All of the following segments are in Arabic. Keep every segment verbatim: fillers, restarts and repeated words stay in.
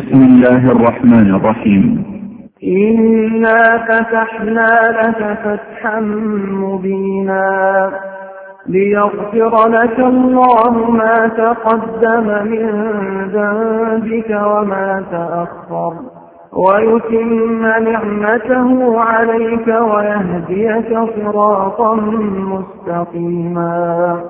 بسم الله الرحمن الرحيم. إنا فتحنا لك فتحا مبينا ليغفر لك الله ما تقدم من ذنبك وما تأخر ويتم نعمته عليك ويهديك صراطا مستقيما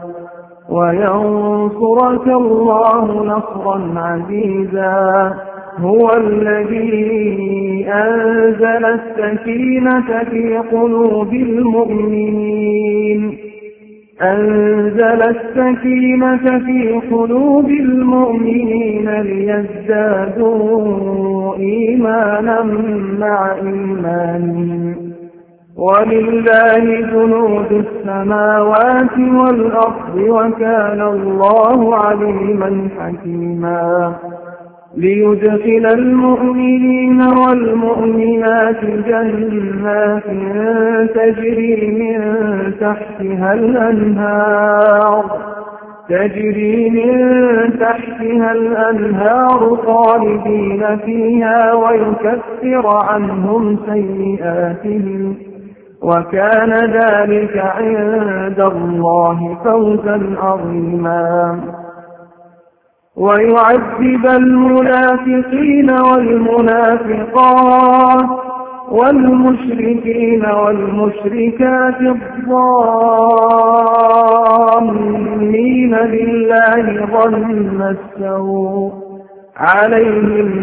وينصرك الله نصرا عزيزا. هو الذي أنزل السكينة في قلوب المؤمنين أنزل السكينة في قلوب المؤمنين ليزدادوا إيمانا مع إيمانهم ولله جنود السماوات والأرض وكان الله عليما حكيما. ليدخل المؤمنين والمؤمنات جنات تجري من تحتها الأنهار تجري من تحتها الأنهار خالدين فيها ويكفر عنهم سيئاتهم وكان ذلك عند الله فوزا عظيما. ويعذب المنافقين والمنافقات والمشركين والمشركات الظانين بالله ظن السوء عليهم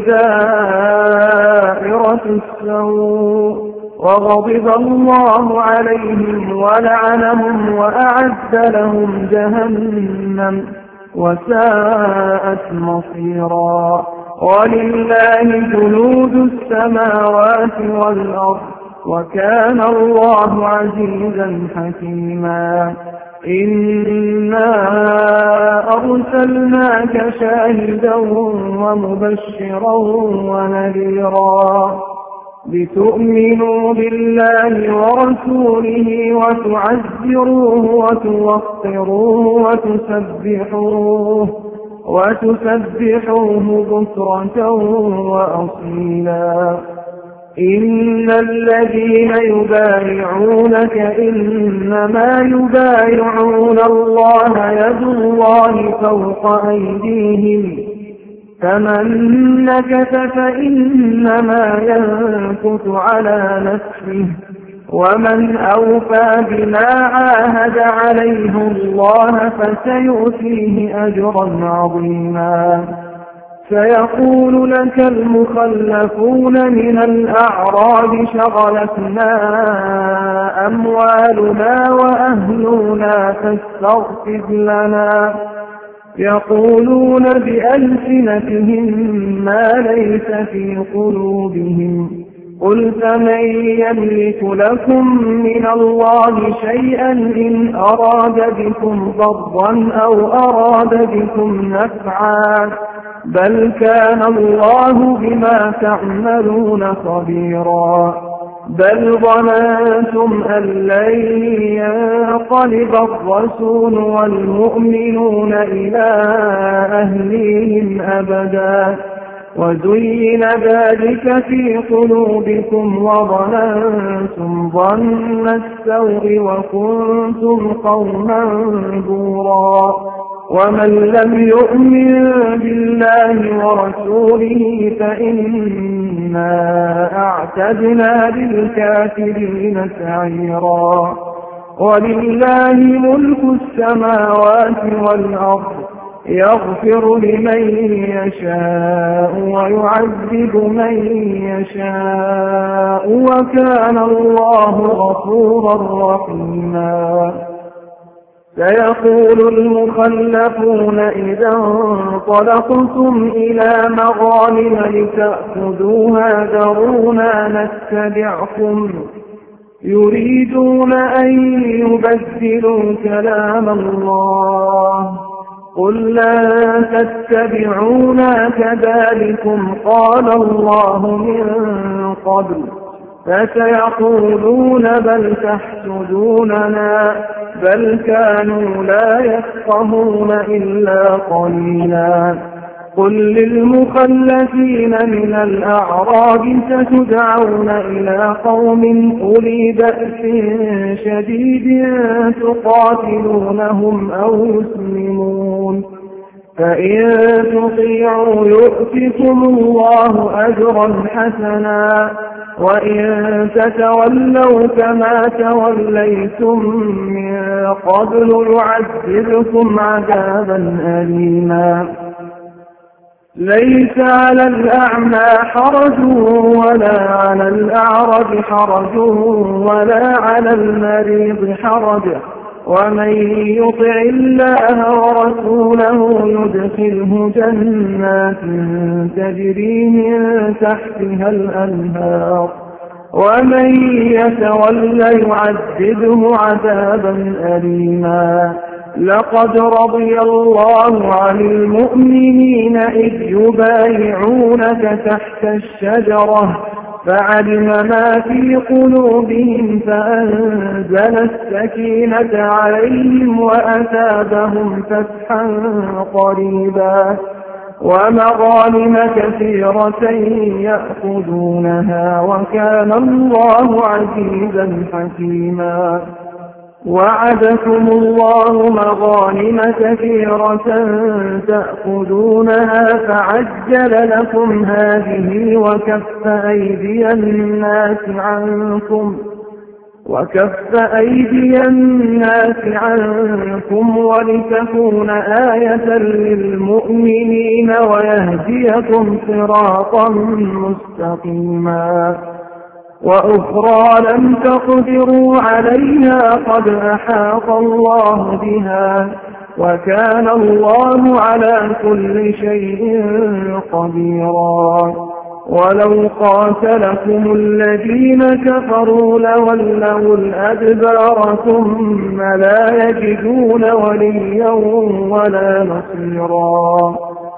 دائرة السوء وغضب الله عليهم ولعنهم وأعد لهم جهنم وساءت مصيرا. ولله جنود السماوات والأرض وكان الله عزيزا حكيما. إنا أرسلناك شاهدا ومبشرا ونذيرا لتؤمنوا بالله ورسوله وتعزروه وتوقروه وتسبحوه وتسبحوه بكرة وأصيلا. إن الذين يبايعونك إنما يبايعون الله يد الله فوق أيديهم فمن نكث فإنما ينكث على نفسه ومن أوفى بما عاهد عليه الله فسيؤتيه أجرا عظيما. سيقول لك المخلفون من الأعراب شغلتنا أموالنا وأهلنا فاستغفر لنا يقولون بألسنتهم ما ليس في قلوبهم قل فمن يملك لكم من الله شيئا إن أراد بكم ضرا أو أراد بكم نفعا بل كان الله بما تعملون خبيرا. بل ظننتم أن لن ينقلب الرسول والمؤمنون إلى أهليهم أبدا وزين ذلك في قلوبكم وظننتم ظن السوء وكنتم قوما بورا. ومن لم يؤمن بالله ورسوله فإنا أعتدنا للكافرين سعيرا. ولله ملك السماوات والأرض يغفر لمن يشاء ويعذب من يشاء وكان الله غفورا رحيما. سيقول المخلفون إذا انطلقتم إلى مغانم لتأخذوها ذرونا نتبعكم يريدون أن يبدلوا كلام الله قل لن تتبعونا كذلكم قال الله من قبل فسيقولون بل تحسدوننا بل كانوا لا يفقهون إلا قليلا. قل للمخلفين من الأعراب ستدعون إلى قوم أولي بأس شديد تقاتلونهم أو يسلمون، فإن تطيعوا يؤتكم الله أجرا حسنا، وإن تتولوا كما توليتم من قبل يعذبكم عذابا أليما. ليس على الأعمى حرج ولا على الأعرج حرج ولا على المريض حرج، ومن يطع الله ورسوله يدخله جنات تجري من تحتها الأنهار، ومن يتولى يعذبه عذابا أليما. لقد رضي الله عن المؤمنين إذ يبايعونك تحت الشجرة فعلم ما في قلوبهم فأنزل السكينة عليهم وأثابهم فتحا قريبا ومغانم كثيرة يأخذونها وكان الله عزيزا حكيما. وعدكم الله مغانم كثيرة تأخذونها فعجل لكم هذه وكف أيدي الناس عنكم وكف أيدي الناس عنكم ولتكون آية للمؤمنين ويهديكم صراطا مستقيما. وأخرى لم تقدروا عليها قد أحاط الله بها وكان الله على كل شيء قديرا. ولو قاتلكم الذين كفروا لولوا الأدبار ثم لا يجدون وليا ولا نصيرا.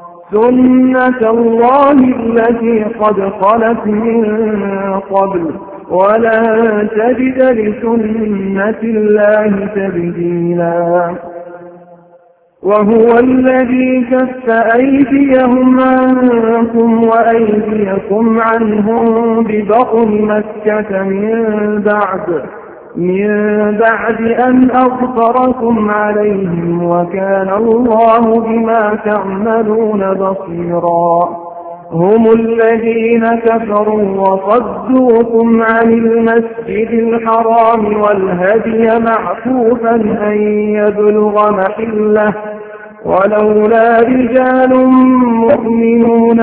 سنة الله التي قد خلت من قبل ولا تجد لسنة الله تبديلا. وهو الذي كف أيديهم عنكم وأيديكم عنهم ببطن مكة من بعد من بعد أن أظفركم عليهم وكان الله بما تعملون بصيرا. هم الذين كفروا وصدوكم عن المسجد الحرام والهدي معكوفا أن يبلغ محله ولولا رجال مؤمنون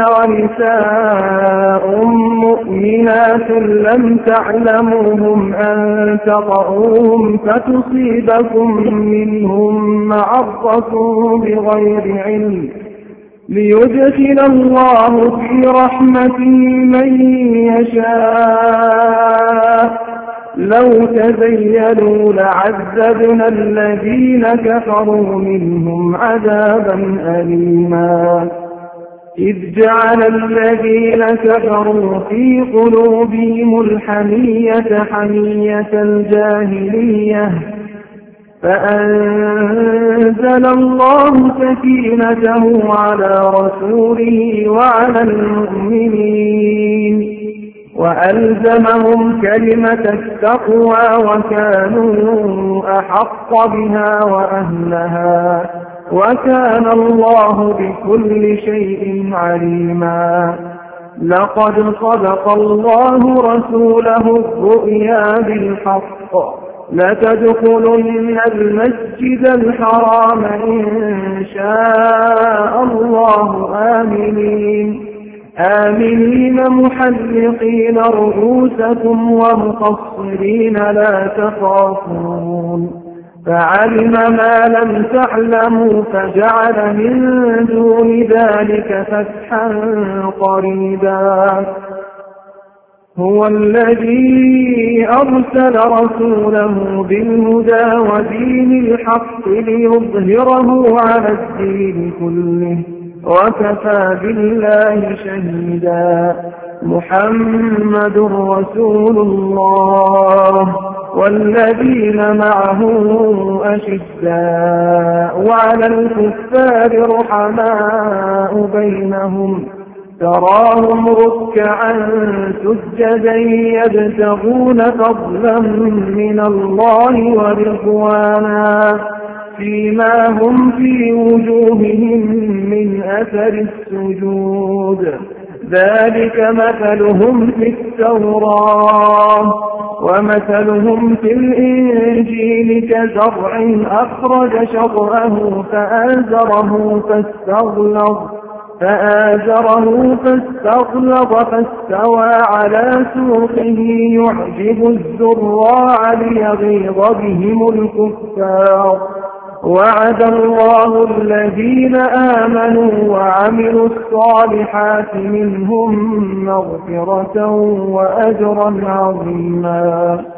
ونساء مؤمنات لم تعلموهم أن تطؤوهم فتصيبكم منهم معرة بغير علم ليدخل الله في رحمته من يشاء. لو تزيلوا لعذبنا الذين كفروا منهم عذابا أليما. إذ جعل الذين كفروا في قلوبهم الحمية حمية الجاهلية فأنزل الله سكينته على رسوله وعلى المؤمنين وألزمهم كلمة التقوى وكانوا أحق بها وأهلها وكان الله بكل شيء عليما. لقد صدق الله رسوله الرؤيا بالحق لتدخلن المسجد الحرام إن شاء الله آمنين آمنين محلقين رؤوسكم ومقصرين لا تخافون فعلم ما لم تعلموا فجعل من دون ذلك فتحا قريبا. هو الذي أرسل رسوله بالهدى ودين الحق ليظهره على الدين كله وكفى بالله شهيدا. محمد رسول الله والذين معه أشداء على الكفار رحماء بينهم تراهم ركعا سجدا يبتغون فضلا من الله ورضوانا فيما هم في وجوههم من أثر السجود ذلك مثلهم في التوراة ومثلهم في الإنجيل كزرع أخرج شطأه فآزره فاستغلظ فآزره فاستغلظ فاستوى على سوقه يعجب الزراع ليغيظ بهم الكفار. وعد الله الذين آمنوا وعملوا الصالحات منهم مغفرة وأجرا عظيما.